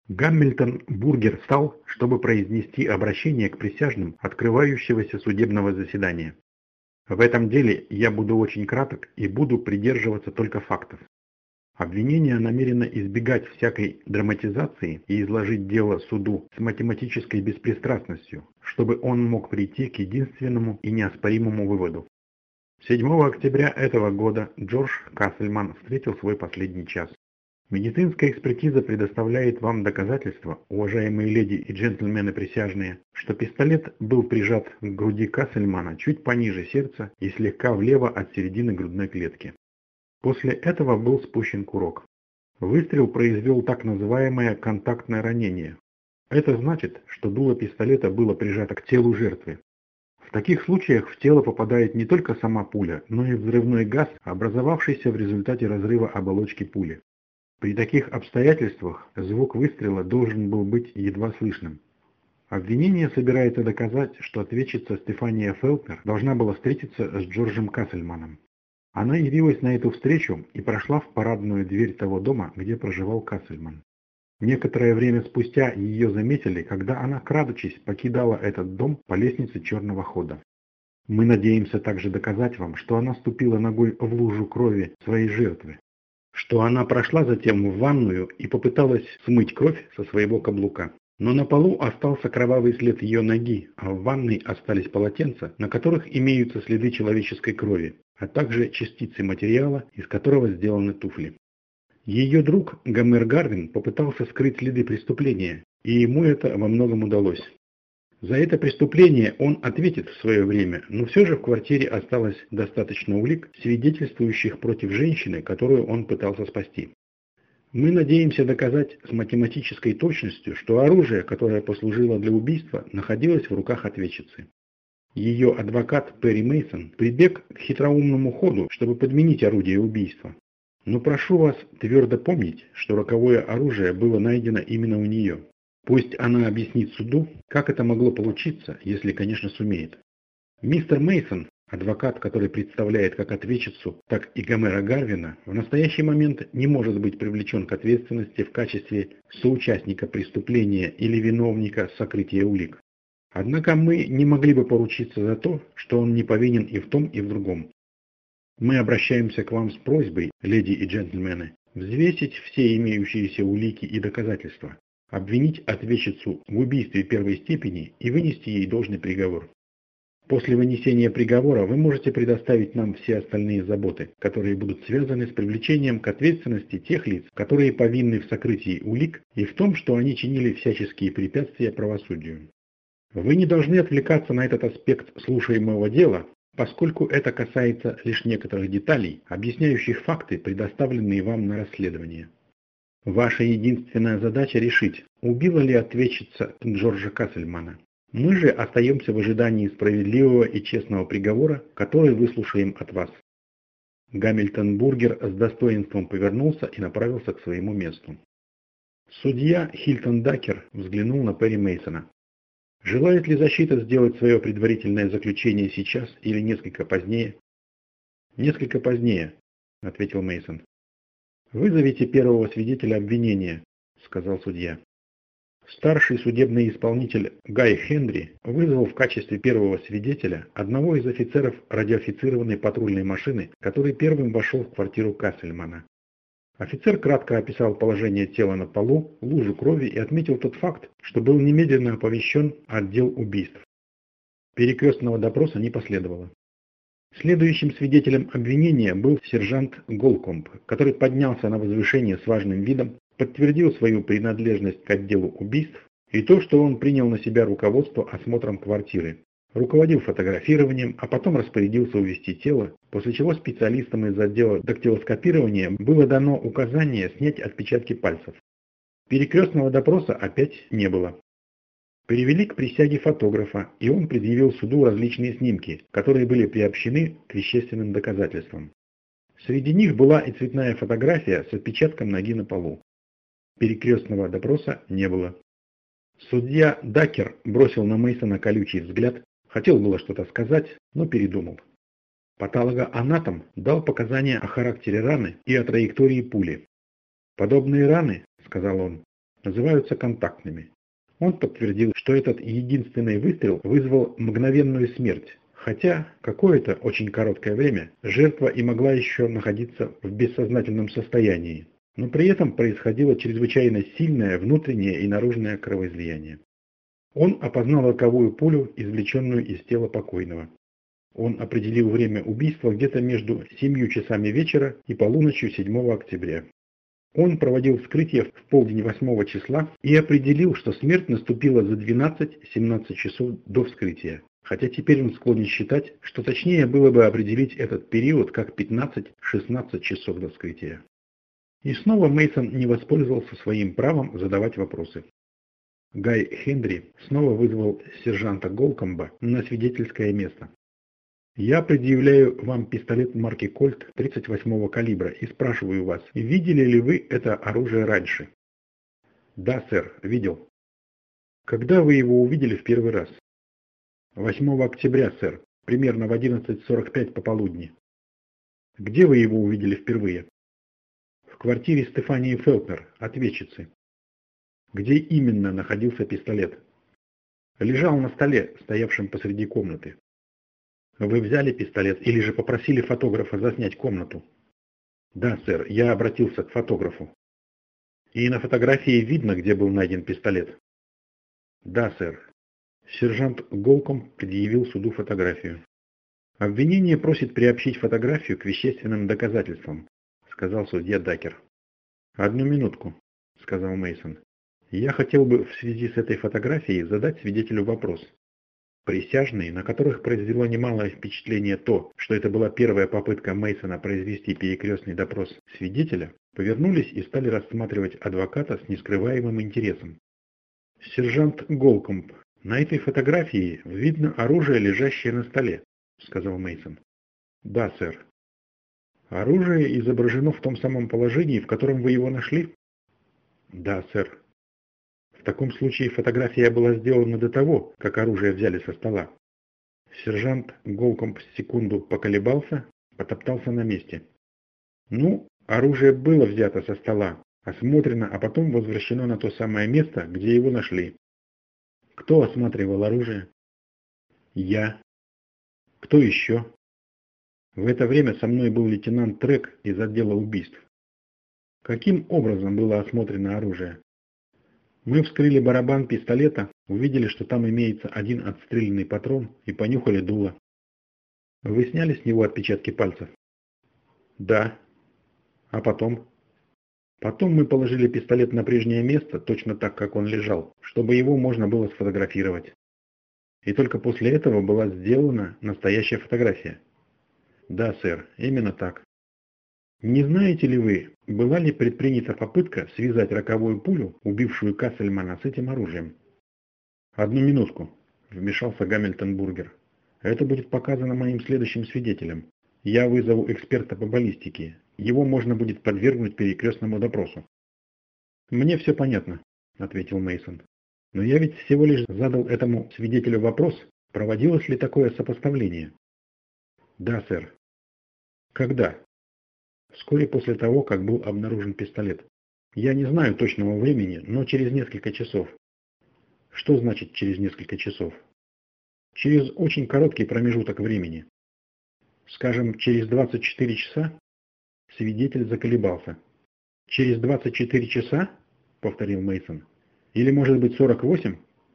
Гамильтон Бургер встал, чтобы произнести обращение к присяжным открывающегося судебного заседания. В этом деле я буду очень краток и буду придерживаться только фактов. Обвинение намерено избегать всякой драматизации и изложить дело суду с математической беспристрастностью, чтобы он мог прийти к единственному и неоспоримому выводу. 7 октября этого года Джордж Кассельман встретил свой последний час. Медицинская экспертиза предоставляет вам доказательства, уважаемые леди и джентльмены присяжные, что пистолет был прижат к груди Кассельмана чуть пониже сердца и слегка влево от середины грудной клетки. После этого был спущен курок. Выстрел произвел так называемое контактное ранение. Это значит, что дуло пистолета было прижато к телу жертвы. В таких случаях в тело попадает не только сама пуля, но и взрывной газ, образовавшийся в результате разрыва оболочки пули. При таких обстоятельствах звук выстрела должен был быть едва слышным. Обвинение собирается доказать, что ответчица Стефания Фелтнер должна была встретиться с Джорджем Кассельманом. Она явилась на эту встречу и прошла в парадную дверь того дома, где проживал Кассельман. Некоторое время спустя ее заметили, когда она, крадучись, покидала этот дом по лестнице черного хода. Мы надеемся также доказать вам, что она ступила ногой в лужу крови своей жертвы, что она прошла затем в ванную и попыталась смыть кровь со своего каблука. Но на полу остался кровавый след ее ноги, а в ванной остались полотенца, на которых имеются следы человеческой крови, а также частицы материала, из которого сделаны туфли. Ее друг Гомер Гарвин попытался скрыть следы преступления, и ему это во многом удалось. За это преступление он ответит в свое время, но все же в квартире осталось достаточно улик, свидетельствующих против женщины, которую он пытался спасти. Мы надеемся доказать с математической точностью, что оружие, которое послужило для убийства, находилось в руках ответчицы. Ее адвокат Перри Мейсон прибег к хитроумному ходу, чтобы подменить орудие убийства. Но прошу вас твердо помнить, что роковое оружие было найдено именно у нее. Пусть она объяснит суду, как это могло получиться, если, конечно, сумеет. Мистер Мейсон, адвокат, который представляет как ответчицу, так и Гомера Гарвина, в настоящий момент не может быть привлечен к ответственности в качестве соучастника преступления или виновника сокрытия улик. Однако мы не могли бы поручиться за то, что он не повинен и в том, и в другом. Мы обращаемся к вам с просьбой, леди и джентльмены, взвесить все имеющиеся улики и доказательства, обвинить ответчицу в убийстве первой степени и вынести ей должный приговор. После вынесения приговора вы можете предоставить нам все остальные заботы, которые будут связаны с привлечением к ответственности тех лиц, которые повинны в сокрытии улик и в том, что они чинили всяческие препятствия правосудию. Вы не должны отвлекаться на этот аспект слушаемого дела, поскольку это касается лишь некоторых деталей, объясняющих факты, предоставленные вам на расследование. Ваша единственная задача решить, убила ли ответчица Джорджа Кассельмана. Мы же остаемся в ожидании справедливого и честного приговора, который выслушаем от вас. Гамильтон Бургер с достоинством повернулся и направился к своему месту. Судья Хильтон Дакер взглянул на Перри Мейсона. Желает ли защита сделать свое предварительное заключение сейчас или несколько позднее? Несколько позднее, ответил Мейсон. Вызовите первого свидетеля обвинения, сказал судья. Старший судебный исполнитель Гай Хенри вызвал в качестве первого свидетеля одного из офицеров радиофицированной патрульной машины, который первым вошел в квартиру Кассельмана. Офицер кратко описал положение тела на полу, лужу крови и отметил тот факт, что был немедленно оповещен отдел убийств. Перекрестного допроса не последовало. Следующим свидетелем обвинения был сержант Голкомб, который поднялся на возвышение с важным видом, подтвердил свою принадлежность к отделу убийств и то, что он принял на себя руководство осмотром квартиры, руководил фотографированием, а потом распорядился увезти тело, после чего специалистам из отдела дактилоскопирования было дано указание снять отпечатки пальцев. Перекрестного допроса опять не было. Привели к присяге фотографа, и он предъявил суду различные снимки, которые были приобщены к вещественным доказательствам. Среди них была и цветная фотография с отпечатком ноги на полу. Перекрестного допроса не было. Судья Дакер бросил на Мейсона колючий взгляд, хотел было что-то сказать, но передумал. Патологоанатом дал показания о характере раны и о траектории пули. «Подобные раны, — сказал он, — называются контактными. Он подтвердил, что этот единственный выстрел вызвал мгновенную смерть, хотя какое-то очень короткое время жертва и могла еще находиться в бессознательном состоянии, но при этом происходило чрезвычайно сильное внутреннее и наружное кровоизлияние. Он опознал роковую пулю, извлеченную из тела покойного. Он определил время убийства где-то между 7 часами вечера и полуночью 7 октября. Он проводил вскрытие в полдень 8 числа и определил, что смерть наступила за 12-17 часов до вскрытия, хотя теперь он склонен считать, что точнее было бы определить этот период как 15-16 часов до вскрытия. И снова Мейсон не воспользовался своим правом задавать вопросы. Гай Хенри снова вызвал сержанта Голкомба на свидетельское место. «Я предъявляю вам пистолет марки Кольт 38-го калибра и спрашиваю вас, видели ли вы это оружие раньше?» «Да, сэр, видел». «Когда вы его увидели в первый раз?» 8 октября, сэр, примерно в 11:45 пополудни. «Где вы его увидели впервые?» «В квартире Стефании Фелтнер, ответчицы». «Где именно находился пистолет?» «Лежал на столе, стоявшем посреди комнаты». «Вы взяли пистолет или же попросили фотографа заснять комнату?» «Да, сэр, я обратился к фотографу». «И на фотографии видно, где был найден пистолет?» «Да, сэр». Сержант Голкомб предъявил суду фотографию. «Обвинение просит приобщить фотографию к вещественным доказательствам», сказал судья Дакер. «Одну минутку», сказал Мейсон. «Я хотел бы в связи с этой фотографией задать свидетелю вопрос». Присяжные, на которых произвело немалое впечатление то, что это была первая попытка Мейсона произвести перекрестный допрос свидетеля, повернулись и стали рассматривать адвоката с нескрываемым интересом. «Сержант Голкомб, на этой фотографии видно оружие, лежащее на столе», — сказал Мейсон. «Да, сэр». «Оружие изображено в том самом положении, в котором вы его нашли?» «Да, сэр». «В таком случае фотография была сделана до того, как оружие взяли со стола». Сержант Голкомб секунду поколебался, потоптался на месте. «Ну, оружие было взято со стола, осмотрено, а потом возвращено на то самое место, где его нашли». «Кто осматривал оружие?» «Я». «Кто еще?» «В это время со мной был лейтенант Трек из отдела убийств». «Каким образом было осмотрено оружие?» «Мы вскрыли барабан пистолета, увидели, что там имеется один отстрелянный патрон и понюхали дуло». «Вы сняли с него отпечатки пальцев?» «Да». «А потом?» «Потом мы положили пистолет на прежнее место, точно так, как он лежал, чтобы его можно было сфотографировать. И только после этого была сделана настоящая фотография». «Да, сэр, именно так». «Не знаете ли вы, была ли предпринята попытка связать роковую пулю, убившую Кассельмана, с этим оружием?» «Одну минутку», — вмешался Гамильтон Бургер. «Это будет показано моим следующим свидетелем. Я вызову эксперта по баллистике. Его можно будет подвергнуть перекрестному допросу». «Мне все понятно», — ответил Мейсон. «Но я ведь всего лишь задал этому свидетелю вопрос, проводилось ли такое сопоставление». «Да, сэр». «Когда?» «Вскоре после того, как был обнаружен пистолет. Я не знаю точного времени, но через несколько часов». «Что значит через несколько часов?» «Через очень короткий промежуток времени». «Скажем, через 24 часа?» Свидетель заколебался. «Через 24 часа?» — повторил Мейсон. «Или, может быть, 48?»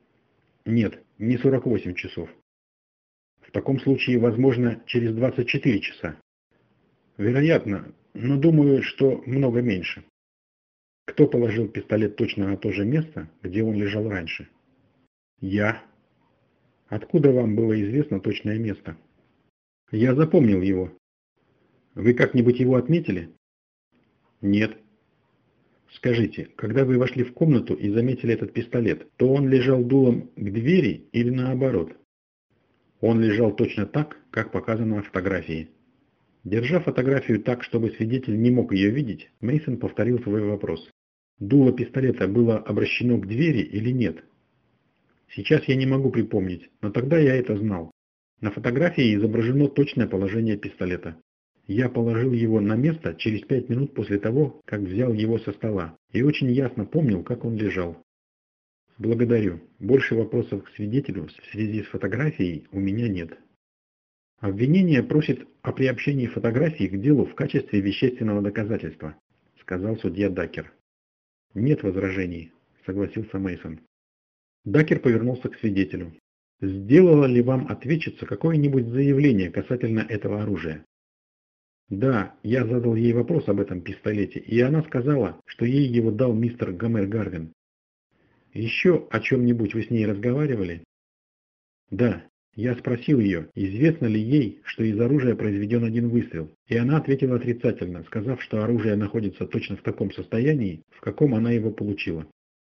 «Нет, не 48 часов». «В таком случае, возможно, через 24 часа». «Вероятно, но думаю, что много меньше». «Кто положил пистолет точно на то же место, где он лежал раньше?» «Я». «Откуда вам было известно точное место?» «Я запомнил его». «Вы как-нибудь его отметили?» «Нет». «Скажите, когда вы вошли в комнату и заметили этот пистолет, то он лежал дулом к двери или наоборот?» «Он лежал точно так, как показано на фотографии». Держа фотографию так, чтобы свидетель не мог ее видеть, Мейсон повторил свой вопрос. «Дуло пистолета было обращено к двери или нет?» «Сейчас я не могу припомнить, но тогда я это знал. На фотографии изображено точное положение пистолета». Я положил его на место через 5 минут после того, как взял его со стола, и очень ясно помнил, как он лежал. Благодарю. Больше вопросов к свидетелю в связи с фотографией у меня нет. Обвинение просит о приобщении фотографии к делу в качестве вещественного доказательства, сказал судья Дакер. Нет возражений, согласился Мейсон. Дакер повернулся к свидетелю. Сделала ли вам ответчица какое-нибудь заявление касательно этого оружия? Да, я задал ей вопрос об этом пистолете, и она сказала, что ей его дал мистер Гомер Гарвин. Еще о чем-нибудь вы с ней разговаривали? Да, я спросил ее, известно ли ей, что из оружия произведен один выстрел, и она ответила отрицательно, сказав, что оружие находится точно в таком состоянии, в каком она его получила.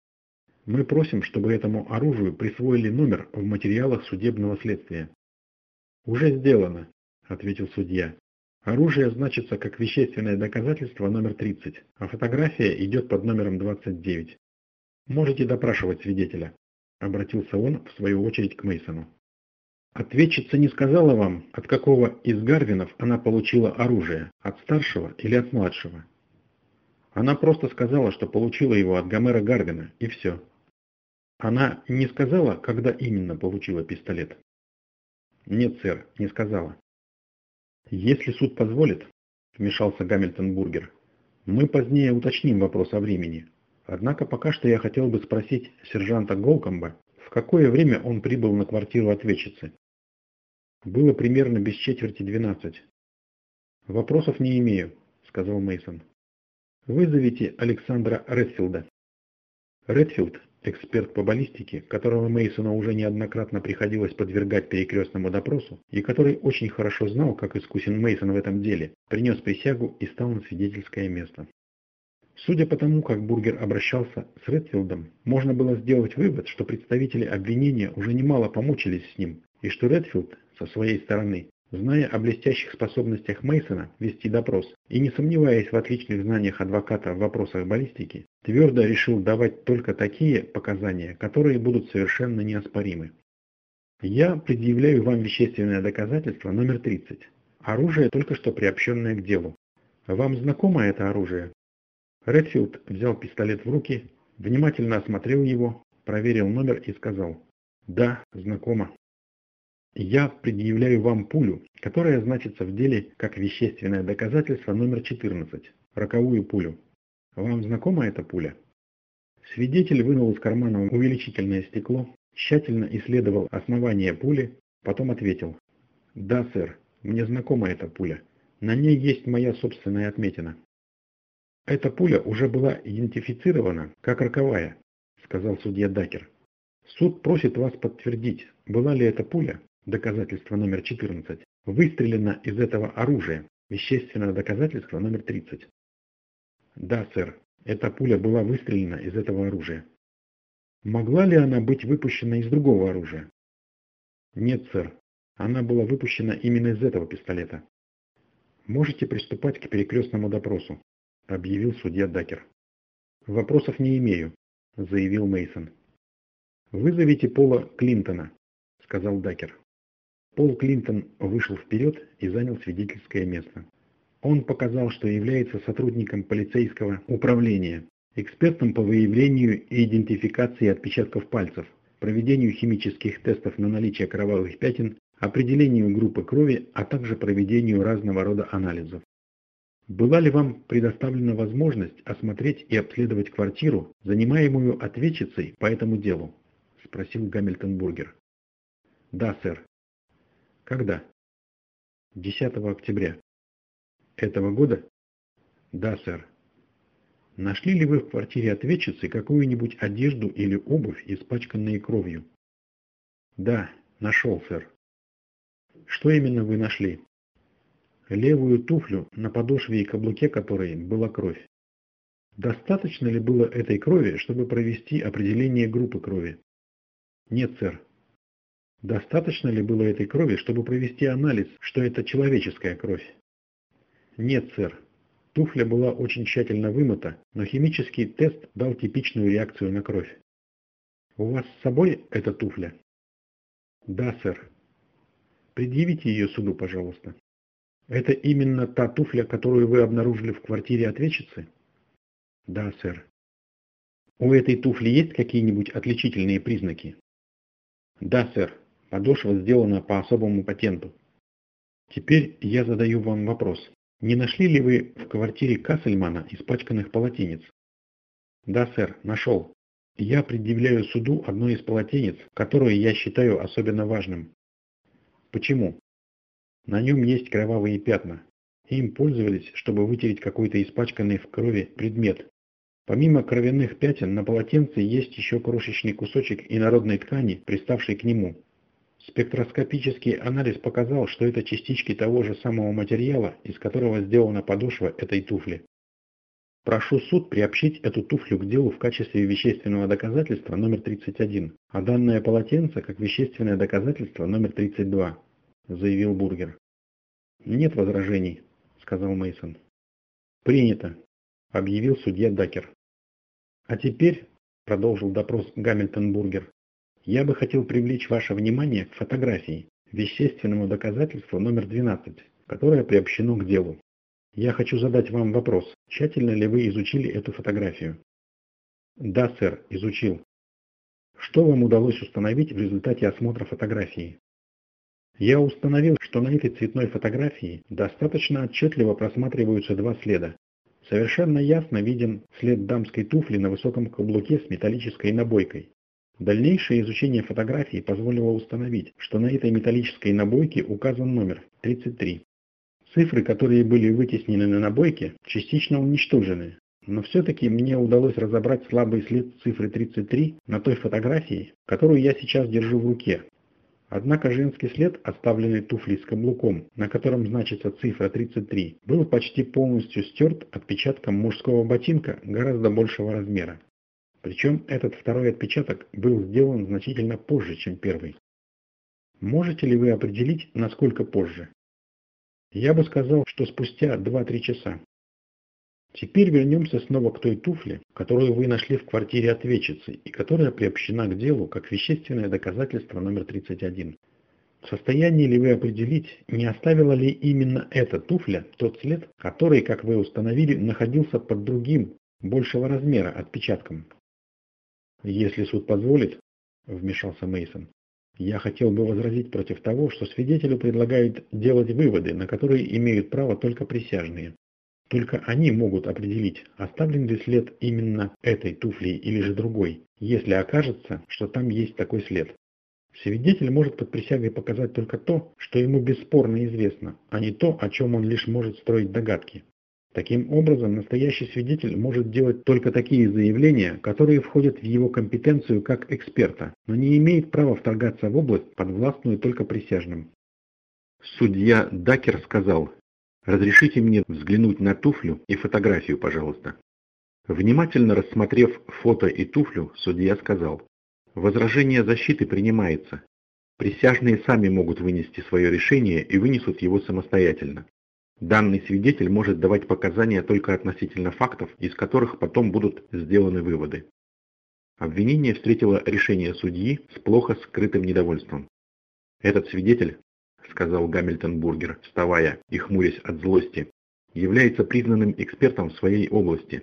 Мы просим, чтобы этому оружию присвоили номер в материалах судебного следствия. Уже сделано, ответил судья. Оружие значится как вещественное доказательство номер 30, а фотография идет под номером 29. Можете допрашивать свидетеля, обратился он в свою очередь к Мейсону. Ответчица не сказала вам, от какого из Гарвинов она получила оружие, от старшего или от младшего? Она просто сказала, что получила его от Гомера Гарвина, и все. Она не сказала, когда именно получила пистолет? Нет, сэр, не сказала. Если суд позволит, вмешался Гамильтон Бургер, мы позднее уточним вопрос о времени. Однако пока что я хотел бы спросить сержанта Голкомба, в какое время он прибыл на квартиру ответчицы. Было примерно без четверти 12. Вопросов не имею, сказал Мейсон. Вызовите Александра Редфилда. Редфилд, эксперт по баллистике, которого Мейсону уже неоднократно приходилось подвергать перекрестному допросу, и который очень хорошо знал, как искусен Мейсон в этом деле, принес присягу и стал на свидетельское место. Судя по тому, как Бургер обращался с Редфилдом, можно было сделать вывод, что представители обвинения уже немало помучились с ним, и что Редфилд, со своей стороны, зная о блестящих способностях Мейсона вести допрос и не сомневаясь в отличных знаниях адвоката в вопросах баллистики, твердо решил давать только такие показания, которые будут совершенно неоспоримы. Я предъявляю вам вещественное доказательство номер 30. Оружие, только что приобщенное к делу. Вам знакомо это оружие? Редфилд взял пистолет в руки, внимательно осмотрел его, проверил номер и сказал: «Да, знакомо». Я предъявляю вам пулю, которая значится в деле как вещественное доказательство номер 14, роковую пулю. Вам знакома эта пуля? Свидетель вынул из кармана увеличительное стекло, тщательно исследовал основание пули, потом ответил: «Да, сэр, мне знакома эта пуля. На ней есть моя собственная отметина». «Эта пуля уже была идентифицирована как роковая», — сказал судья Дакер. «Суд просит вас подтвердить, была ли эта пуля, доказательство номер 14, выстрелена из этого оружия, вещественное доказательство номер 30». «Да, сэр, эта пуля была выстрелена из этого оружия». «Могла ли она быть выпущена из другого оружия?» «Нет, сэр, она была выпущена именно из этого пистолета». «Можете приступать к перекрестному допросу», — объявил судья Дакер. «Вопросов не имею», — заявил Мейсон. «Вызовите Пола Клинтона», — сказал Дакер. Пол Клинтон вышел вперед и занял свидетельское место. Он показал, что является сотрудником полицейского управления, экспертом по выявлению и идентификации отпечатков пальцев, проведению химических тестов на наличие кровавых пятен, определению группы крови, а также проведению разного рода анализов. «Была ли вам предоставлена возможность осмотреть и обследовать квартиру, занимаемую ответчицей по этому делу?» – спросил Гамильтон Бургер. «Да, сэр». «Когда?» 10 октября. «Этого года?» «Да, сэр». «Нашли ли вы в квартире ответчицы какую-нибудь одежду или обувь, испачканные кровью?» «Да, нашел, сэр». «Что именно вы нашли?» «Левую туфлю, на подошве и каблуке которой была кровь». «Достаточно ли было этой крови, чтобы провести определение группы крови?» «Нет, сэр». «Достаточно ли было этой крови, чтобы провести анализ, что это человеческая кровь?» «Нет, сэр. Туфля была очень тщательно вымыта, но химический тест дал типичную реакцию на кровь». «У вас с собой эта туфля?» «Да, сэр». «Предъявите ее суду, пожалуйста». Это именно та туфля, которую вы обнаружили в квартире ответчицы? Да, сэр. У этой туфли есть какие-нибудь отличительные признаки? Да, сэр. Подошва сделана по особому патенту. Теперь я задаю вам вопрос. Не нашли ли вы в квартире Кассельмана испачканных полотенец? Да, сэр, нашел. Я предъявляю суду одно из полотенец, которое я считаю особенно важным. Почему? На нем есть кровавые пятна. Им пользовались, чтобы вытереть какой-то испачканный в крови предмет. Помимо кровяных пятен на полотенце есть еще крошечный кусочек инородной ткани, приставший к нему. Спектроскопический анализ показал, что это частички того же самого материала, из которого сделана подошва этой туфли. Прошу суд приобщить эту туфлю к делу в качестве вещественного доказательства номер 31, а данное полотенце как вещественное доказательство номер 32, заявил Бургер. Нет возражений, сказал Мейсон. Принято, объявил судья Дакер. А теперь, продолжил допрос Гамильтон Бургер, я бы хотел привлечь ваше внимание к фотографии, вещественному доказательству номер 12, которое приобщено к делу. Я хочу задать вам вопрос, тщательно ли вы изучили эту фотографию? Да, сэр, изучил. Что вам удалось установить в результате осмотра фотографии? Я установил, что на этой цветной фотографии достаточно отчетливо просматриваются два следа. Совершенно ясно виден след дамской туфли на высоком каблуке с металлической набойкой. Дальнейшее изучение фотографии позволило установить, что на этой металлической набойке указан номер 33. Цифры, которые были вытеснены на набойке, частично уничтожены, но все-таки мне удалось разобрать слабый след цифры 33 на той фотографии, которую я сейчас держу в руке. Однако женский след, оставленный туфлей с каблуком, на котором значится цифра 33, был почти полностью стерт отпечатком мужского ботинка гораздо большего размера. Причем этот второй отпечаток был сделан значительно позже, чем первый. Можете ли вы определить, насколько позже? Я бы сказал, что спустя 2-3 часа. Теперь вернемся снова к той туфле, которую вы нашли в квартире ответчицы и которая приобщена к делу как вещественное доказательство номер 31. В состоянии ли вы определить, не оставила ли именно эта туфля тот след, который, как вы установили, находился под другим, большего размера отпечатком? Если суд позволит, вмешался Мейсон, я хотел бы возразить против того, что свидетелю предлагают делать выводы, на которые имеют право только присяжные. Только они могут определить, оставлен ли след именно этой туфли или же другой, если окажется, что там есть такой след. Свидетель может под присягой показать только то, что ему бесспорно известно, а не то, о чем он лишь может строить догадки. Таким образом, настоящий свидетель может делать только такие заявления, которые входят в его компетенцию как эксперта, но не имеет права вторгаться в область, подвластную только присяжным. Судья Дакер сказал: «Разрешите мне взглянуть на туфлю и фотографию, пожалуйста». Внимательно рассмотрев фото и туфлю, судья сказал: «Возражение защиты принимается. Присяжные сами могут вынести свое решение и вынесут его самостоятельно. Данный свидетель может давать показания только относительно фактов, из которых потом будут сделаны выводы». Обвинение встретило решение судьи с плохо скрытым недовольством. «Этот свидетель, — сказал Гамильтон Бургер, вставая и хмурясь от злости, — является признанным экспертом в своей области.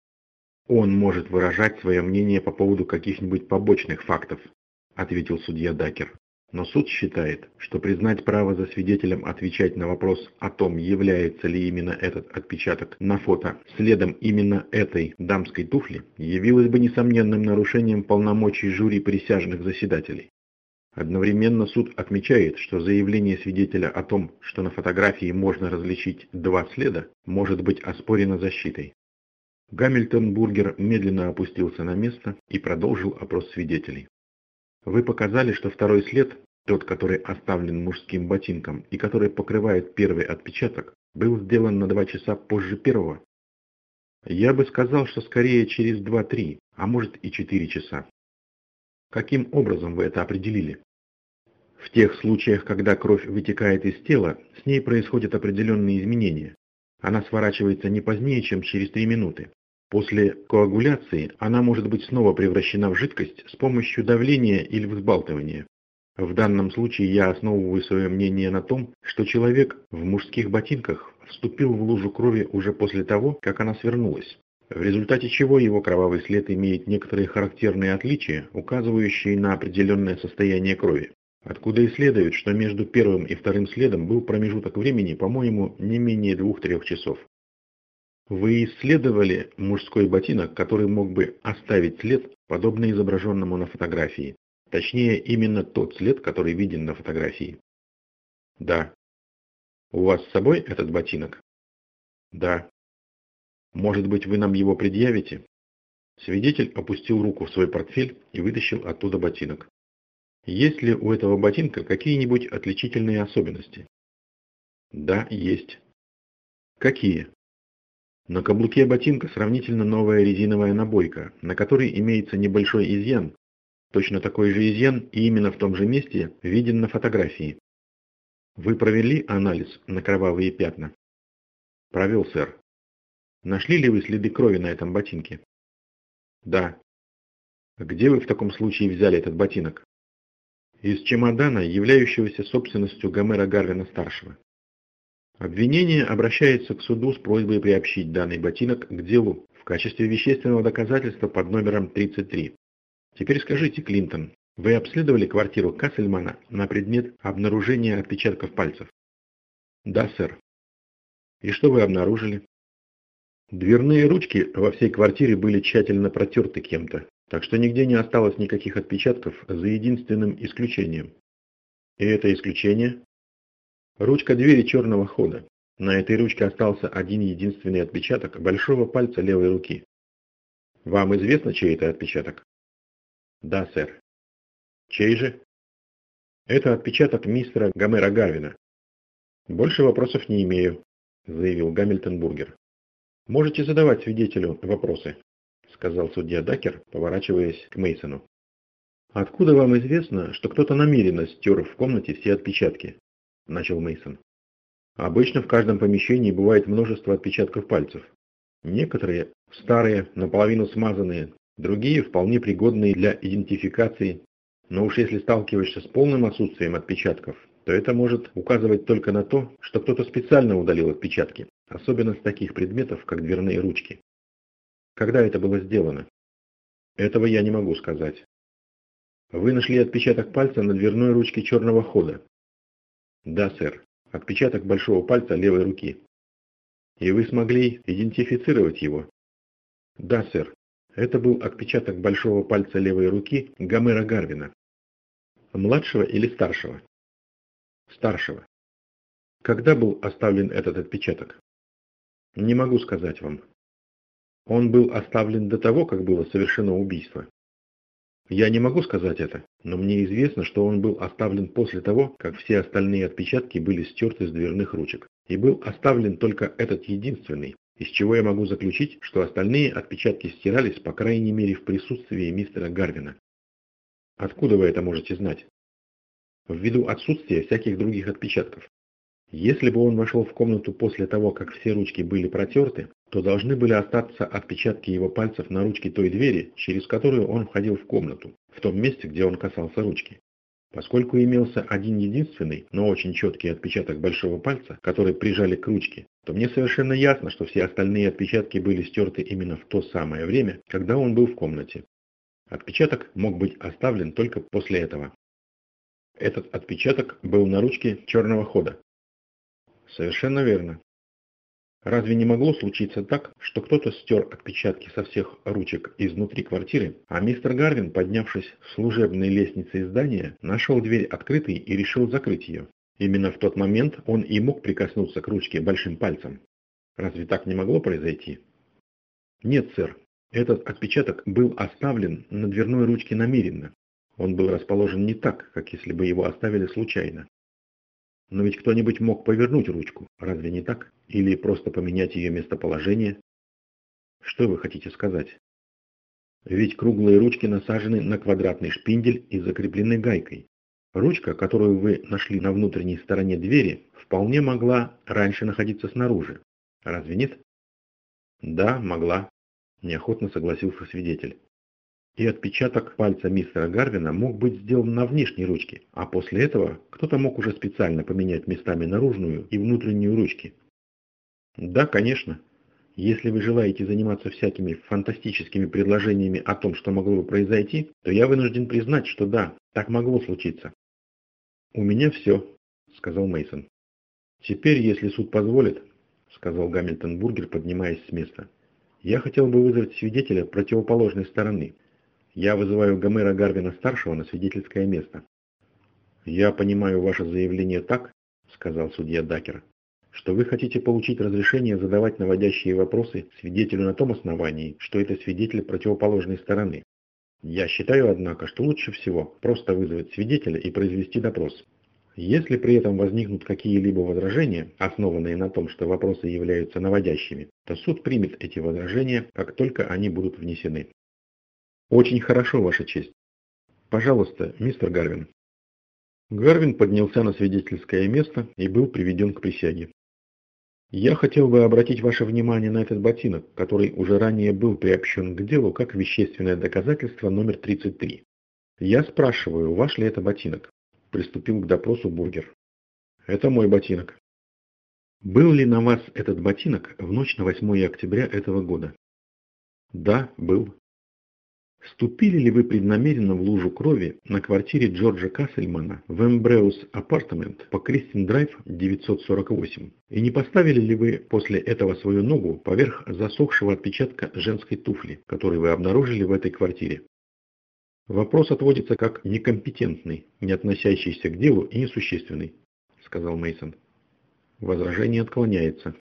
Он может выражать свое мнение по поводу каких-нибудь побочных фактов, — ответил судья Дакер. Но суд считает, что признать право за свидетелем отвечать на вопрос о том, является ли именно этот отпечаток на фото следом именно этой дамской туфли, явилось бы несомненным нарушением полномочий жюри присяжных заседателей. Одновременно суд отмечает, что заявление свидетеля о том, что на фотографии можно различить два следа, может быть оспорено защитой. Гамильтон Бургер медленно опустился на место и продолжил опрос свидетелей. Вы показали, что второй след, тот, который оставлен мужским ботинком и который покрывает первый отпечаток, был сделан на 2 часа позже первого? Я бы сказал, что скорее через 2-3, а может и 4 часа. Каким образом вы это определили? В тех случаях, когда кровь вытекает из тела, с ней происходят определенные изменения. Она сворачивается не позднее, чем через 3 минуты. После коагуляции она может быть снова превращена в жидкость с помощью давления или взбалтывания. В данном случае я основываю свое мнение на том, что человек в мужских ботинках вступил в лужу крови уже после того, как она свернулась, в результате чего его кровавый след имеет некоторые характерные отличия, указывающие на определенное состояние крови. Откуда и следует, что между первым и вторым следом был промежуток времени, по-моему, не менее 2-3 часов. Вы исследовали мужской ботинок, который мог бы оставить след, подобный изображенному на фотографии. Точнее, именно тот след, который виден на фотографии. Да. У вас с собой этот ботинок? Да. Может быть, вы нам его предъявите? Свидетель опустил руку в свой портфель и вытащил оттуда ботинок. Есть ли у этого ботинка какие-нибудь отличительные особенности? Да, есть. Какие? На каблуке ботинка сравнительно новая резиновая набойка, на которой имеется небольшой изъян. Точно такой же изъян и именно в том же месте виден на фотографии. Вы провели анализ на кровавые пятна? Провел, сэр. Нашли ли вы следы крови на этом ботинке? Да. Где вы в таком случае взяли этот ботинок? Из чемодана, являющегося собственностью Гомера Гарвина-старшего. Обвинение обращается к суду с просьбой приобщить данный ботинок к делу в качестве вещественного доказательства под номером 33. Теперь скажите, Клинтон, вы обследовали квартиру Кассельмана на предмет обнаружения отпечатков пальцев? Да, сэр. И что вы обнаружили? Дверные ручки во всей квартире были тщательно протерты кем-то, так что нигде не осталось никаких отпечатков, за единственным исключением. И это исключение? Ручка двери черного хода. На этой ручке остался один единственный отпечаток большого пальца левой руки. Вам известно, чей это отпечаток? Да, сэр. Чей же? Это отпечаток мистера Гомера Гарвина. Больше вопросов не имею, заявил Гамильтон Бургер. Можете задавать свидетелю вопросы, сказал судья Дакер, поворачиваясь к Мейсону. Откуда вам известно, что кто-то намеренно стер в комнате все отпечатки? Начал Мейсон. Обычно в каждом помещении бывает множество отпечатков пальцев. Некоторые старые, наполовину смазанные, другие вполне пригодные для идентификации. Но уж если сталкиваешься с полным отсутствием отпечатков, то это может указывать только на то, что кто-то специально удалил отпечатки, особенно с таких предметов, как дверные ручки. Когда это было сделано? Этого я не могу сказать. Вы нашли отпечаток пальца на дверной ручке черного хода? Да, сэр. Отпечаток большого пальца левой руки. И вы смогли идентифицировать его? Да, сэр. Это был отпечаток большого пальца левой руки Гомера Гарвина. Младшего или старшего? Старшего. Когда был оставлен этот отпечаток? Не могу сказать вам. Он был оставлен до того, как было совершено убийство. Я не могу сказать это, но мне известно, что он был оставлен после того, как все остальные отпечатки были стерты с дверных ручек. И был оставлен только этот единственный, из чего я могу заключить, что остальные отпечатки стирались, по крайней мере, в присутствии мистера Гарвина. Откуда вы это можете знать? Ввиду отсутствия всяких других отпечатков. Если бы он вошел в комнату после того, как все ручки были протерты, то должны были остаться отпечатки его пальцев на ручке той двери, через которую он входил в комнату, в том месте, где он касался ручки. Поскольку имелся один единственный, но очень четкий отпечаток большого пальца, который прижали к ручке, то мне совершенно ясно, что все остальные отпечатки были стерты именно в то самое время, когда он был в комнате. Отпечаток мог быть оставлен только после этого. Этот отпечаток был на ручке черного хода. Совершенно верно. Разве не могло случиться так, что кто-то стер отпечатки со всех ручек изнутри квартиры, а мистер Гарвин, поднявшись с служебной лестницы здания, нашел дверь открытой и решил закрыть ее? Именно в тот момент он и мог прикоснуться к ручке большим пальцем. Разве так не могло произойти? Нет, сэр. Этот отпечаток был оставлен на дверной ручке намеренно. Он был расположен не так, как если бы его оставили случайно. Но ведь кто-нибудь мог повернуть ручку, разве не так? Или просто поменять ее местоположение? Что вы хотите сказать? Ведь круглые ручки насажены на квадратный шпиндель и закреплены гайкой. Ручка, которую вы нашли на внутренней стороне двери, вполне могла раньше находиться снаружи. Разве нет? Да, могла, неохотно согласился свидетель. И отпечаток пальца мистера Гарвина мог быть сделан на внешней ручке, а после этого кто-то мог уже специально поменять местами наружную и внутреннюю ручки. Да, конечно. Если вы желаете заниматься всякими фантастическими предложениями о том, что могло бы произойти, то я вынужден признать, что да, так могло случиться. У меня все, сказал Мейсон. Теперь, если суд позволит, сказал Гамильтон Бургер, поднимаясь с места, я хотел бы вызвать свидетеля противоположной стороны. Я вызываю Гомера Гарвина-старшего на свидетельское место. Я понимаю ваше заявление так, сказал судья Дакер, что вы хотите получить разрешение задавать наводящие вопросы свидетелю на том основании, что это свидетель противоположной стороны. Я считаю, однако, что лучше всего просто вызвать свидетеля и произвести допрос. Если при этом возникнут какие-либо возражения, основанные на том, что вопросы являются наводящими, то суд примет эти возражения, как только они будут внесены. Очень хорошо, Ваша честь. Пожалуйста, мистер Гарвин. Гарвин поднялся на свидетельское место и был приведен к присяге. Я хотел бы обратить ваше внимание на этот ботинок, который уже ранее был приобщен к делу как вещественное доказательство номер 33. Я спрашиваю, ваш ли это ботинок? Приступил к допросу Бургер. Это мой ботинок. Был ли на вас этот ботинок в ночь на 8 октября этого года? Да, был. Ступили ли вы преднамеренно в лужу крови на квартире Джорджа Кассельмана в Эмбреус Апартамент по Кристин Драйв 948? И не поставили ли вы после этого свою ногу поверх засохшего отпечатка женской туфли, который вы обнаружили в этой квартире? Вопрос отводится как некомпетентный, не относящийся к делу и несущественный, сказал Мейсон. Возражение отклоняется.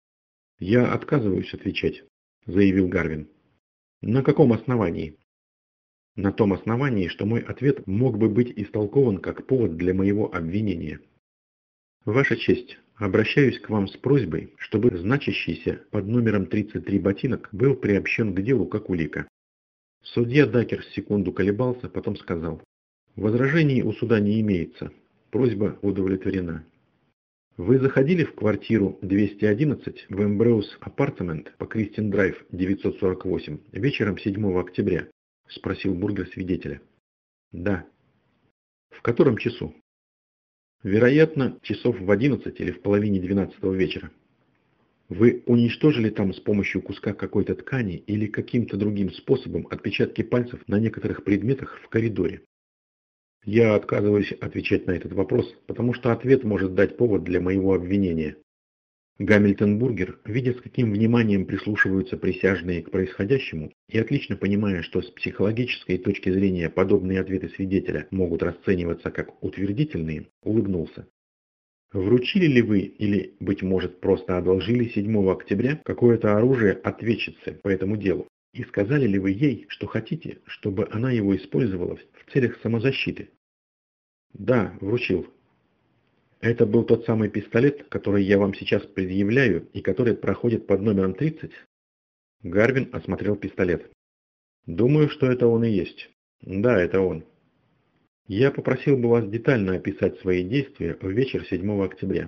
Я отказываюсь отвечать, заявил Гарвин. На каком основании? На том основании, что мой ответ мог бы быть истолкован как повод для моего обвинения. Ваша честь, обращаюсь к вам с просьбой, чтобы значащийся под номером 33 ботинок был приобщен к делу как улика. Судья Дакер секунду колебался, потом сказал: возражений у суда не имеется. Просьба удовлетворена. Вы заходили в квартиру 211 в Эмбреус Апартамент по Кристин Драйв 948 вечером 7 октября? Спросил Бургер свидетеля. Да. В котором часу? Вероятно, часов в 11 или в половине 12 вечера. Вы уничтожили там с помощью куска какой-то ткани или каким-то другим способом отпечатки пальцев на некоторых предметах в коридоре? Я отказываюсь отвечать на этот вопрос, потому что ответ может дать повод для моего обвинения. Гамильтон Бургер, видя, с каким вниманием прислушиваются присяжные к происходящему, и отлично понимая, что с психологической точки зрения подобные ответы свидетеля могут расцениваться как утвердительные, улыбнулся. Вручили ли вы или, быть может, просто одолжили 7 октября какое-то оружие ответчице по этому делу? И сказали ли вы ей, что хотите, чтобы она его использовала в целях самозащиты? Да, вручил. Это был тот самый пистолет, который я вам сейчас предъявляю и который проходит под номером 30? Гарвин осмотрел пистолет. Думаю, что это он и есть. Да, это он. Я попросил бы вас детально описать свои действия в вечер 7 октября.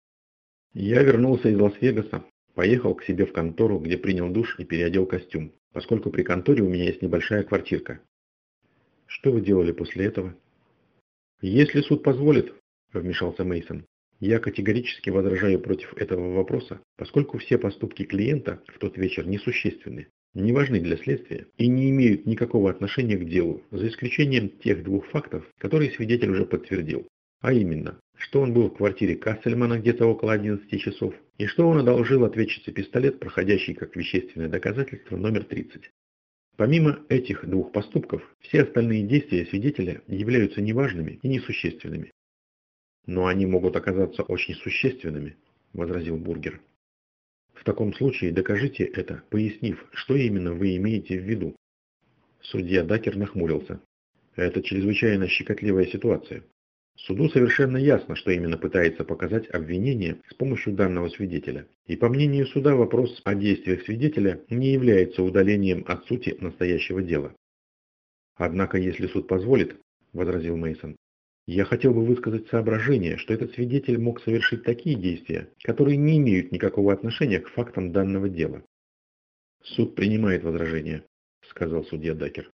Я вернулся из Лас-Вегаса, поехал к себе в контору, где принял душ и переодел костюм, поскольку при конторе у меня есть небольшая квартирка. Что вы делали после этого? Если суд позволит, вмешался Мейсон. Я категорически возражаю против этого вопроса, поскольку все поступки клиента в тот вечер несущественны, не важны для следствия и не имеют никакого отношения к делу, за исключением тех двух фактов, которые свидетель уже подтвердил. А именно, что он был в квартире Кассельмана где-то около 11 часов, и что он одолжил ответчице пистолет, проходящий как вещественное доказательство номер 30. Помимо этих двух поступков, все остальные действия свидетеля являются неважными и несущественными. «Но они могут оказаться очень существенными», – возразил Бургер. «В таком случае докажите это, пояснив, что именно вы имеете в виду». Судья Дакер нахмурился. «Это чрезвычайно щекотливая ситуация. Суду совершенно ясно, что именно пытается показать обвинение с помощью данного свидетеля. И по мнению суда вопрос о действиях свидетеля не является удалением от сути настоящего дела». «Однако, если суд позволит», – возразил Мейсон, я хотел бы высказать соображение, что этот свидетель мог совершить такие действия, которые не имеют никакого отношения к фактам данного дела. «Суд принимает возражение», – сказал судья Дакер.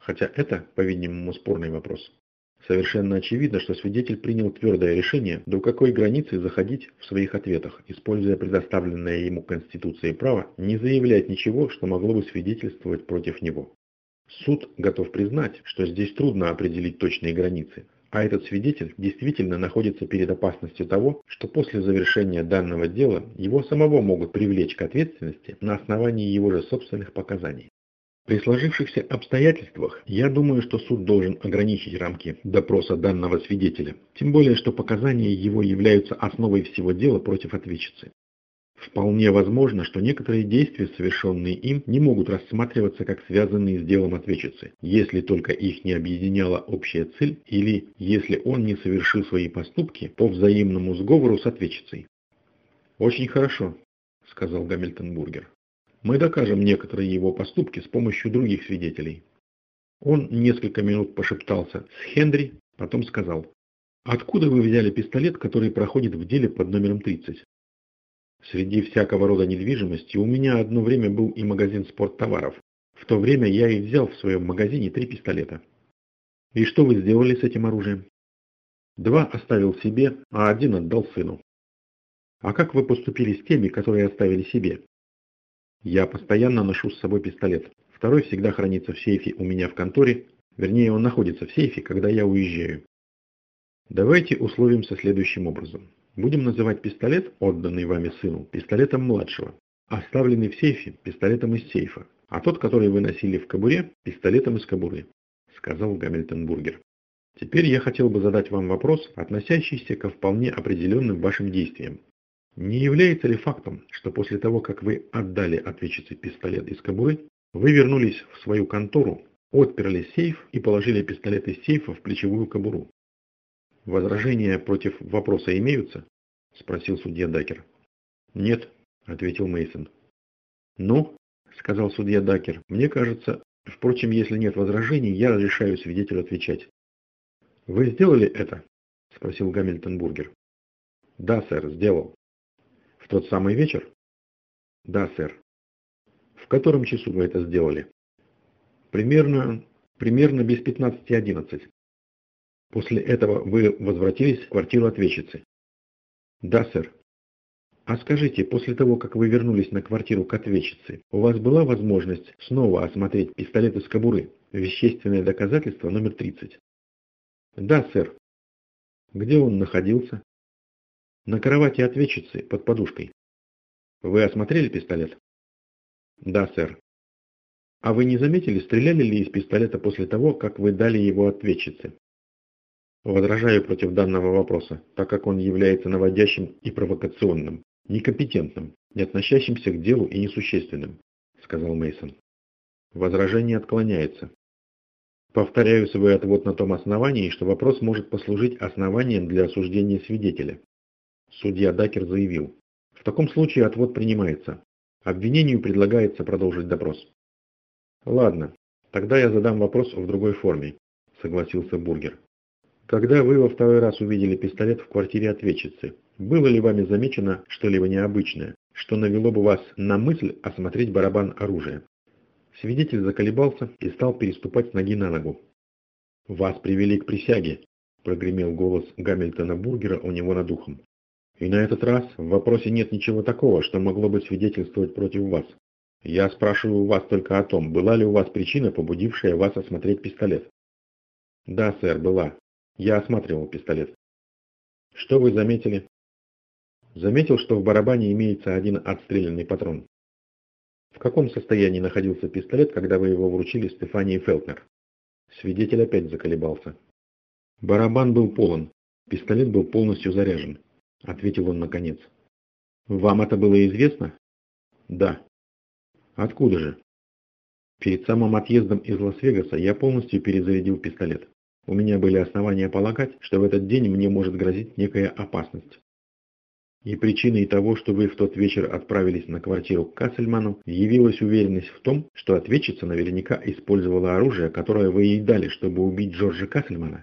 хотя это, по-видимому, спорный вопрос. Совершенно очевидно, что свидетель принял твердое решение, до какой границы заходить в своих ответах, используя предоставленное ему Конституцией право не заявлять ничего, что могло бы свидетельствовать против него. Суд готов признать, что здесь трудно определить точные границы, а этот свидетель действительно находится перед опасностью того, что после завершения данного дела его самого могут привлечь к ответственности на основании его же собственных показаний. При сложившихся обстоятельствах я думаю, что суд должен ограничить рамки допроса данного свидетеля, тем более что показания его являются основой всего дела против ответчицы. Вполне возможно, что некоторые действия, совершенные им, не могут рассматриваться как связанные с делом ответчицы, если только их не объединяла общая цель или если он не совершил свои поступки по взаимному сговору с ответчицей. «Очень хорошо», — сказал Гамильтон-Бургер. «Мы докажем некоторые его поступки с помощью других свидетелей». Он несколько минут пошептался с Хенри, потом сказал: «Откуда вы взяли пистолет, который проходит в деле под номером 30? Среди всякого рода недвижимости у меня одно время был и магазин спорттоваров. В то время я и взял в своем магазине 3 пистолета». «И что вы сделали с этим оружием?» «2 оставил себе, а 1 отдал сыну». «А как вы поступили с теми, которые оставили себе?» «Я постоянно ношу с собой пистолет. Второй всегда хранится в сейфе у меня в конторе, вернее, он находится в сейфе, когда я уезжаю». «Давайте условимся следующим образом. Будем называть пистолет, отданный вами сыну, пистолетом младшего, оставленный в сейфе пистолетом из сейфа, а тот, который вы носили в кобуре, пистолетом из кобуры», — сказал Гамильтон-Бургер. «Теперь я хотел бы задать вам вопрос, относящийся ко вполне определенным вашим действиям. Не является ли фактом, что после того, как вы отдали ответчице пистолет из кобуры, вы вернулись в свою контору, отперли сейф и положили пистолет из сейфа в плечевую кобуру?» «Возражения против вопроса имеются?» — спросил судья Дакер. «Нет», — ответил Мейсон. «Ну», — сказал судья Дакер, — «мне кажется, впрочем, если нет возражений, я разрешаю свидетелю отвечать». «Вы сделали это?» — спросил Гамильтон-Бургер. «Да, сэр, сделал». «В тот самый вечер?» «Да, сэр». «В котором часу вы это сделали?» «Примерно без 15:11. После этого вы возвратились в квартиру ответчицы?» «Да, сэр». «А скажите, после того, как вы вернулись на квартиру к ответчице, у вас была возможность снова осмотреть пистолет из кобуры, вещественное доказательство номер 30? «Да, сэр». «Где он находился?» «На кровати ответчицы, под подушкой». «Вы осмотрели пистолет?» «Да, сэр». «А вы не заметили, стреляли ли из пистолета после того, как вы дали его ответчице?» «Возражаю против данного вопроса, так как он является наводящим и провокационным, некомпетентным, не относящимся к делу и несущественным», — сказал Мейсон. «Возражение отклоняется. Повторяю свой отвод на том основании, что вопрос может послужить основанием для осуждения свидетеля». Судья Дакер заявил: «В таком случае отвод принимается. Обвинению предлагается продолжить допрос». «Ладно, тогда я задам вопрос в другой форме», — согласился Бургер. «Когда вы во второй раз увидели пистолет в квартире ответчицы, было ли вами замечено что-либо необычное, что навело бы вас на мысль осмотреть барабан оружия?» Свидетель заколебался и стал переступать с ноги на ногу. «Вас привели к присяге», — прогремел голос Гамильтона-Бургера у него над ухом. «И на этот раз в вопросе нет ничего такого, что могло бы свидетельствовать против вас. Я спрашиваю вас только о том, была ли у вас причина, побудившая вас осмотреть пистолет?» «Да, сэр, была. Я осматривал пистолет». «Что вы заметили?» «Заметил, что в барабане имеется один отстрелянный патрон». «В каком состоянии находился пистолет, когда вы его вручили Стефании Фелтнер?» Свидетель опять заколебался. «Барабан был полон. Пистолет был полностью заряжен», — ответил он наконец. «Вам это было известно?» «Да». «Откуда же?» «Перед самым отъездом из Лас-Вегаса я полностью перезарядил пистолет. У меня были основания полагать, что в этот день мне может грозить некая опасность. И причиной того, что вы в тот вечер отправились на квартиру к Кассельману, явилась уверенность в том, что ответчица наверняка использовала оружие, которое вы ей дали, чтобы убить Джорджа Кассельмана».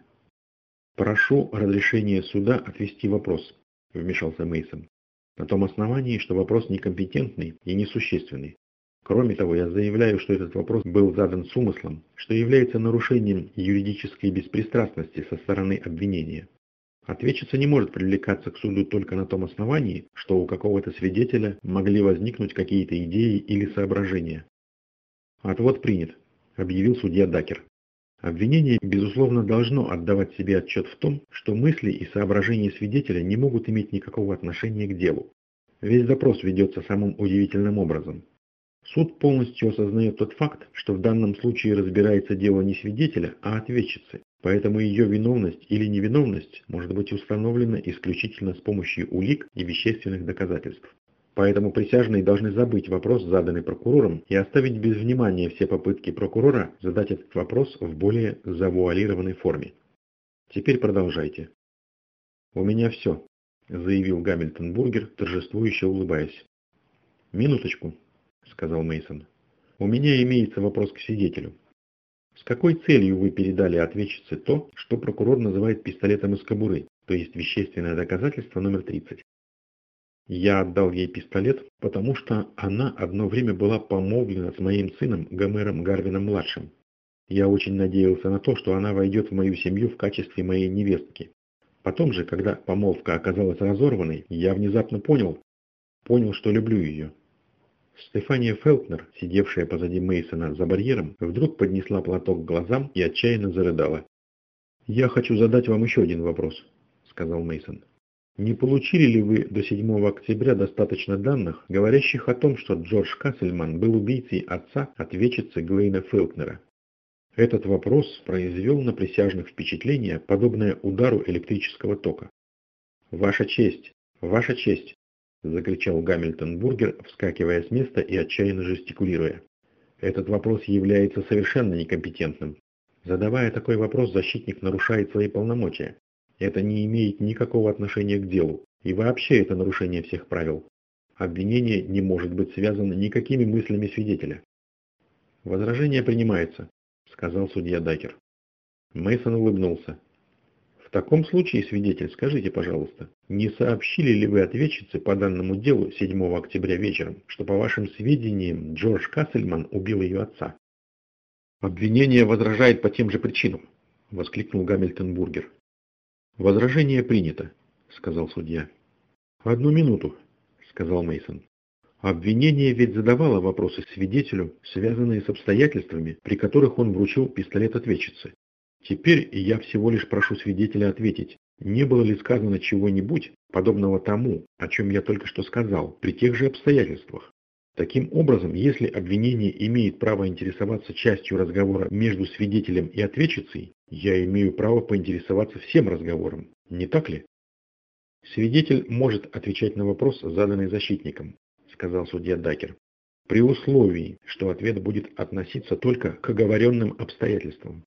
«Прошу разрешения суда отвести вопрос», — вмешался Мейсон, «на том основании, что вопрос некомпетентный и несущественный. Кроме того, я заявляю, что этот вопрос был задан с умыслом, что является нарушением юридической беспристрастности со стороны обвинения. Ответчица не может привлекаться к суду только на том основании, что у какого-то свидетеля могли возникнуть какие-то идеи или соображения. «Отвод принят», — объявил судья Дакер. Обвинение, безусловно, должно отдавать себе отчет в том, что мысли и соображения свидетеля не могут иметь никакого отношения к делу. Весь допрос ведется самым удивительным образом. Суд полностью осознает тот факт, что в данном случае разбирается дело не свидетеля, а ответчицы, поэтому ее виновность или невиновность может быть установлена исключительно с помощью улик и вещественных доказательств. Поэтому присяжные должны забыть вопрос, заданный прокурором, и оставить без внимания все попытки прокурора задать этот вопрос в более завуалированной форме. Теперь продолжайте. «У меня все», — заявил Гамильтон Бургер, торжествующе улыбаясь. «Минуточку», — сказал Мейсон. «У меня имеется вопрос к свидетелю. С какой целью вы передали ответчице то, что прокурор называет пистолетом из кобуры, то есть вещественное доказательство номер 30? Я отдал ей пистолет, потому что она одно время была помолвлена с моим сыном Гомером Гарвином-младшим. Я очень надеялся на то, что она войдет в мою семью в качестве моей невестки. Потом же, когда помолвка оказалась разорванной, я внезапно понял, что люблю ее». Стефания Фелтнер, сидевшая позади Мейсона за барьером, вдруг поднесла платок к глазам и отчаянно зарыдала. «Я хочу задать вам еще один вопрос», — сказал Мейсон. «Не получили ли вы до 7 октября достаточно данных, говорящих о том, что Джордж Кассельман был убийцей отца ответчицы Глейна Фелтнера?» Этот вопрос произвел на присяжных впечатление, подобное удару электрического тока. «Ваша честь! Ваша честь!» — закричал Гамильтон Бургер, вскакивая с места и отчаянно жестикулируя. «Этот вопрос является совершенно некомпетентным. Задавая такой вопрос, защитник нарушает свои полномочия. Это не имеет никакого отношения к делу, и вообще это нарушение всех правил. Обвинение не может быть связано никакими мыслями свидетеля». «Возражение принимается», — сказал судья Дакер. Мейсон улыбнулся. «В таком случае, свидетель, скажите, пожалуйста, не сообщили ли вы ответчице по данному делу 7 октября вечером, что, по вашим сведениям, Джордж Кассельман убил ее отца?» «Обвинение возражает по тем же причинам», — воскликнул Гамильтон Бургер. «Возражение принято», — сказал судья. «Одну минуту», — сказал Мейсон. «Обвинение ведь задавало вопросы свидетелю, связанные с обстоятельствами, при которых он вручил пистолет ответчице. Теперь я всего лишь прошу свидетеля ответить, не было ли сказано чего-нибудь, подобного тому, о чем я только что сказал, при тех же обстоятельствах. Таким образом, если обвинение имеет право интересоваться частью разговора между свидетелем и ответчицей, я имею право поинтересоваться всем разговором, не так ли?» «Свидетель может отвечать на вопрос, заданный защитником», — сказал судья Дакер, «при условии, что ответ будет относиться только к оговоренным обстоятельствам».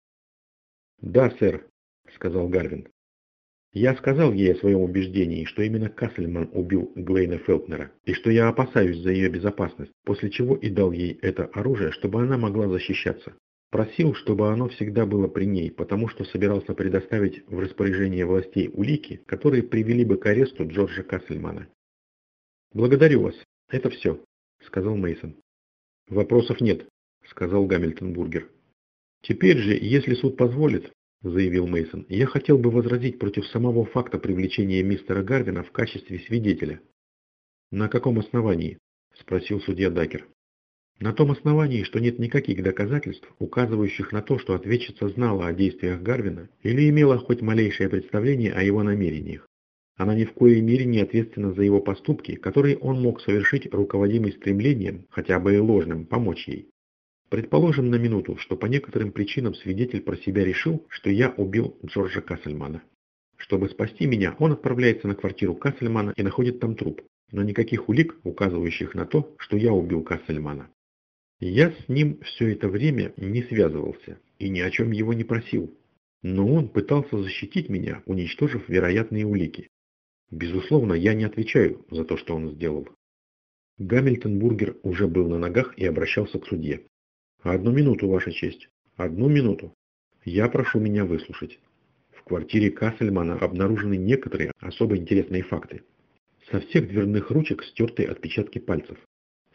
«Да, сэр», — сказал Гарвин. «Я сказал ей о своем убеждении, что именно Кассельман убил Глейна Фелтнера, и что я опасаюсь за ее безопасность, после чего и дал ей это оружие, чтобы она могла защищаться. Просил, чтобы оно всегда было при ней, потому что собирался предоставить в распоряжение властей улики, которые привели бы к аресту Джорджа Кассельмана». «Благодарю вас. Это все», — сказал Мейсон. «Вопросов нет», — сказал Гамильтон Бургер. «Теперь же, если суд позволит, — заявил Мейсон, — я хотел бы возразить против самого факта привлечения мистера Гарвина в качестве свидетеля». «На каком основании?» — спросил судья Дакер. «На том основании, что нет никаких доказательств, указывающих на то, что ответчица знала о действиях Гарвина или имела хоть малейшее представление о его намерениях. Она ни в коей мере не ответственна за его поступки, которые он мог совершить, руководимый стремлением, хотя бы и ложным, помочь ей. Предположим на минуту, что по некоторым причинам свидетель про себя решил, что я убил Джорджа Кассельмана. Чтобы спасти меня, он отправляется на квартиру Кассельмана и находит там труп, но никаких улик, указывающих на то, что я убил Кассельмана. Я с ним все это время не связывался и ни о чем его не просил, но он пытался защитить меня, уничтожив вероятные улики. Безусловно, я не отвечаю за то, что он сделал». Гамильтон Бургер уже был на ногах и обращался к судье. «Одну минуту, Ваша честь. Одну минуту. Я прошу меня выслушать. В квартире Кассельмана обнаружены некоторые особо интересные факты. Со всех дверных ручек стерты отпечатки пальцев.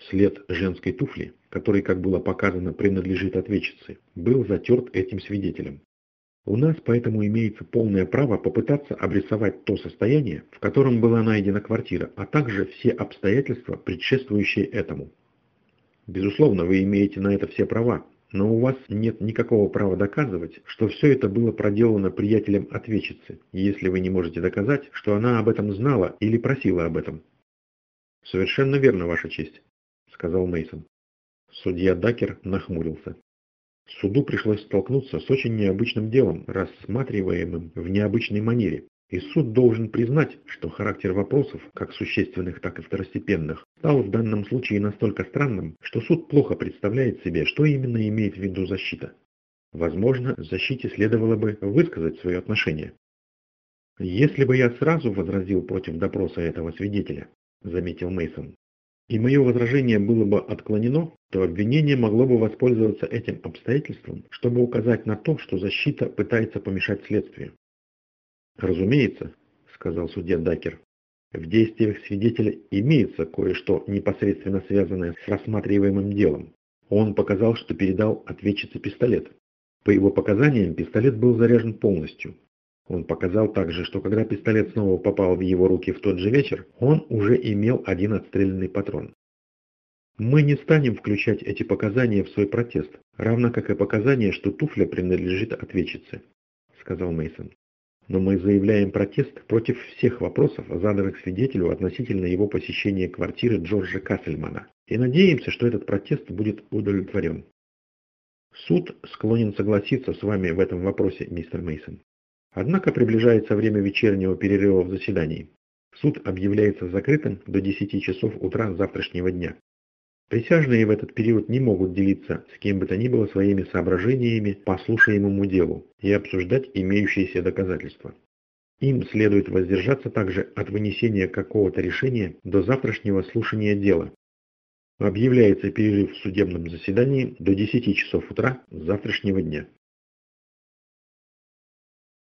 След женской туфли, который, как было показано, принадлежит ответчице, был затерт этим свидетелем. У нас поэтому имеется полное право попытаться обрисовать то состояние, в котором была найдена квартира, а также все обстоятельства, предшествующие этому. Безусловно, вы имеете на это все права, но у вас нет никакого права доказывать, что все это было проделано приятелем ответчицы, если вы не можете доказать, что она об этом знала или просила об этом. Совершенно верно, Ваша честь, сказал Мейсон. Судья Дакер нахмурился. Суду пришлось столкнуться с очень необычным делом, рассматриваемым в необычной манере. И суд должен признать, что характер вопросов, как существенных, так и второстепенных, стал в данном случае настолько странным, что суд плохо представляет себе, что именно имеет в виду защита. Возможно, защите следовало бы высказать свое отношение. «Если бы я сразу возразил против допроса этого свидетеля», — заметил Мейсон, «и мое возражение было бы отклонено, то обвинение могло бы воспользоваться этим обстоятельством, чтобы указать на то, что защита пытается помешать следствию». «Разумеется», — сказал судья Дакер, — «в действиях свидетеля имеется кое-что непосредственно связанное с рассматриваемым делом. Он показал, что передал ответчице пистолет. По его показаниям, пистолет был заряжен полностью. Он показал также, что когда пистолет снова попал в его руки в тот же вечер, он уже имел один отстрелянный патрон. Мы не станем включать эти показания в свой протест, равно как и показания, что туфля принадлежит ответчице», — сказал Мейсон. «Но мы заявляем протест против всех вопросов, заданных свидетелю относительно его посещения квартиры Джорджа Кассельмана, и надеемся, что этот протест будет удовлетворен». «Суд склонен согласиться с вами в этом вопросе, мистер Мейсон. Однако приближается время вечернего перерыва в заседании. Суд объявляется закрытым до 10 часов утра завтрашнего дня. Присяжные в этот период не могут делиться с кем бы то ни было своими соображениями по слушаемому делу и обсуждать имеющиеся доказательства. Им следует воздержаться также от вынесения какого-то решения до завтрашнего слушания дела. Объявляется перерыв в судебном заседании до 10 часов утра завтрашнего дня.